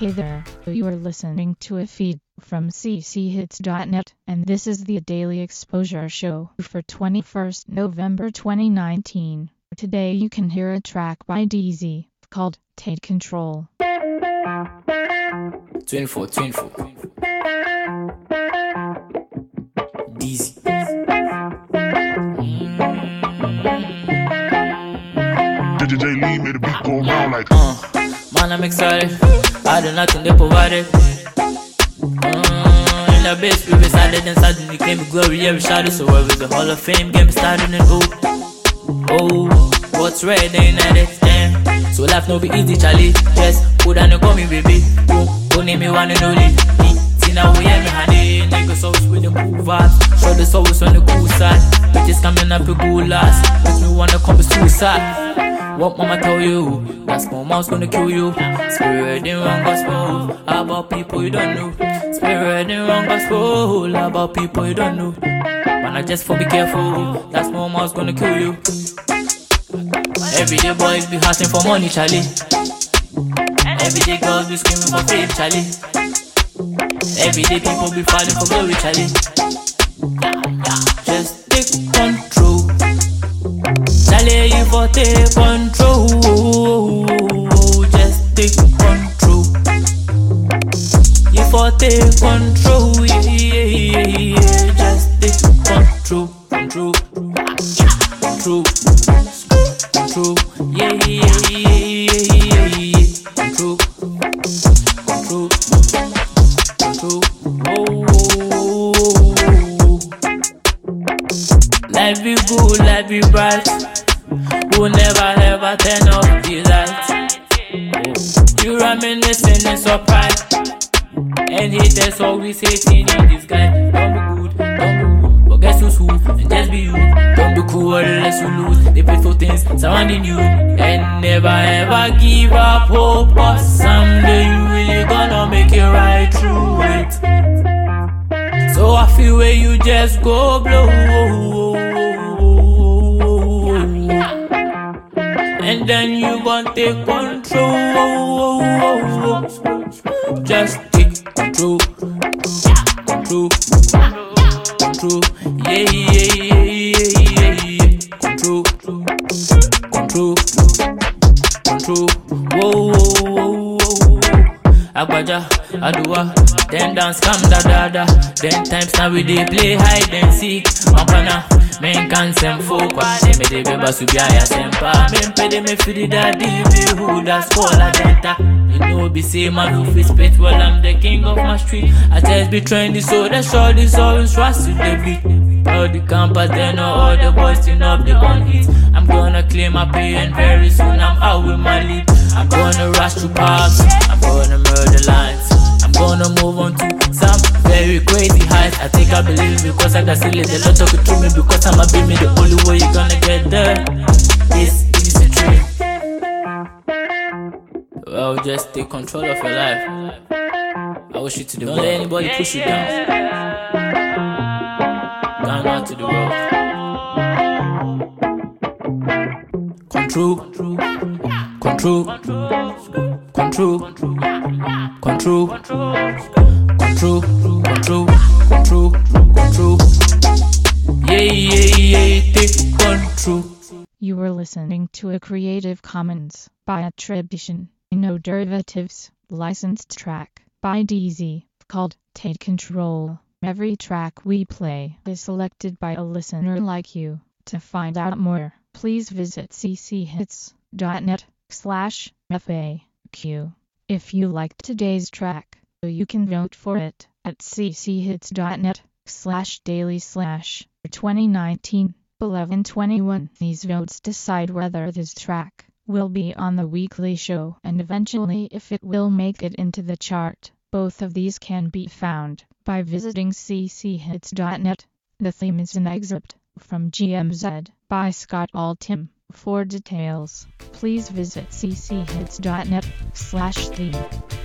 Hey there, you are listening to a feed from cchits.net, and this is the Daily Exposure Show for 21st November 2019. Today you can hear a track by DZ called Take Control. 24 DZ. DJ Lee made a beat go around like Man, I'm excited. I do nothing they provided. In the base, we decided and suddenly came with glory every shadow. So where is the Hall of Fame game started and oh, what's red ain't at it, so life no be easy, Charlie. Yes, put on the call me baby. Don't name me one and only. See now we hear me honey. Niggas always with the cool vibes. Show this always on the cool side. Bitches coming up with good last. Makes me wanna commit suicide. What mama tell you? That small mouse gonna kill you. Spirit in wrong gospel about people you don't know. Spirit in wrong gospel about people you don't know. Man, I just for be careful. That small mouse gonna kill you. Everyday boys be hustling for money, Charlie. Everyday girls be screaming for fame, Charlie. Everyday people be fighting for glory, Charlie. Just take control. Charlie, you for take control. Just take control. You for take control. Yeah. Just take control. Control. Yeah. Control. Life be good, life be bright. We'll never ever turn off the lights. You reminiscing in surprise. And haters always hating in this guy. Don't be good, forget who's who, and just be you. Don't be cool unless you lose. They pay for things surrounding you. And never ever give up hope, but someday you really gonna make it right through it. So I feel where you just go blow. And then you gon' take control. Just take control. Yeah. Control. Whoa. Agbaja, Adua, then dance come da. Then times now we dey play hide and seek. Mampana, men can send folk. They me dey beba subia sempa. Men pede me fidi daddy me who that's call a denta. You know be say man who fit spit. Well I'm the king of my street. I just be trendy so the short is always trust to the beat. All the campers they know all the boys turn up the on hits. I'm gonna claim my pay and very soon I'm out with my lead. I'm gonna rush to parks. I'm gonna murder lines. I'm gonna move on to some very crazy heights. I think I believe because I got silly. They don't talk it to me because I'm a be me. The only way you're gonna get there. This is the dream. Well, just take control of your life. I wish you to do. Don't let anybody push you down. Down out to the world. Control. Yeah, take control. You were listening to a Creative Commons by attribution, no derivatives, licensed track by DZ called Take Control. Every track we play is selected by a listener like you. To find out more, please visit cchits.net/FAQ. If you liked today's track, you can vote for it at cchits.net/daily/2019 11/21. These votes decide whether this track will be on the weekly show and eventually if it will make it into the chart. Both of these can be found by visiting cchits.net. The theme is an excerpt from GMZ by Scott Altham. For details, please visit cchits.net/theme.